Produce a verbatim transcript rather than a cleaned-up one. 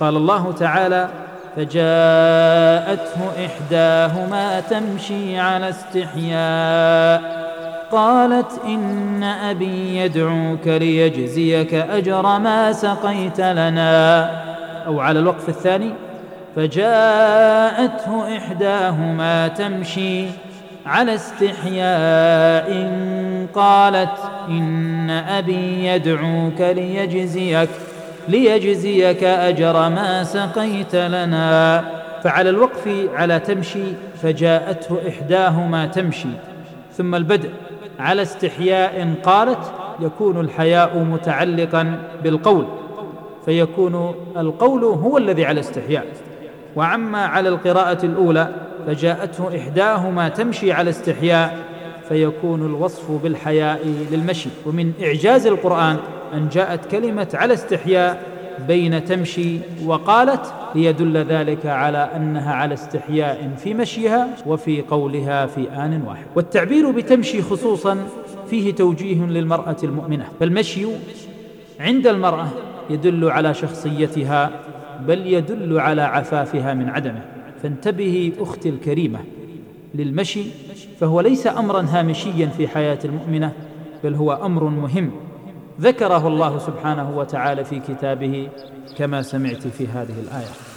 قال الله تعالى: فجاءته إحداهما تمشي على استحياء قالت إن أبي يدعوك ليجزيك أجر ما سقيت لنا. أو على الوقف الثاني: فجاءته إحداهما تمشي على استحياء قالت إن أبي يدعوك ليجزيك ليجزيك أجر ما سقيت لنا. فعلى الوقف على تمشي فجاءته إحداهما تمشي، ثم البدء على استحياء قالت، يكون الحياء متعلقا بالقول، فيكون القول هو الذي على استحياء. وعما على القراءة الأولى فجاءته إحداهما تمشي على استحياء، فيكون الوصف بالحياء للمشي. ومن إعجاز القرآن أن جاءت كلمة على استحياء بين تمشي وقالت، ليدل ذلك على أنها على استحياء في مشيها وفي قولها في آن واحد. والتعبير بتمشي خصوصا فيه توجيه للمرأة المؤمنة، فالمشي عند المرأة يدل على شخصيتها، بل يدل على عفافها من عدمه. فانتبهي أختي الكريمة للمشي، فهو ليس أمرا هامشيا في حياة المؤمنة، بل هو أمر مهم ذكره الله سبحانه وتعالى في كتابه كما سمعت في هذه الآية.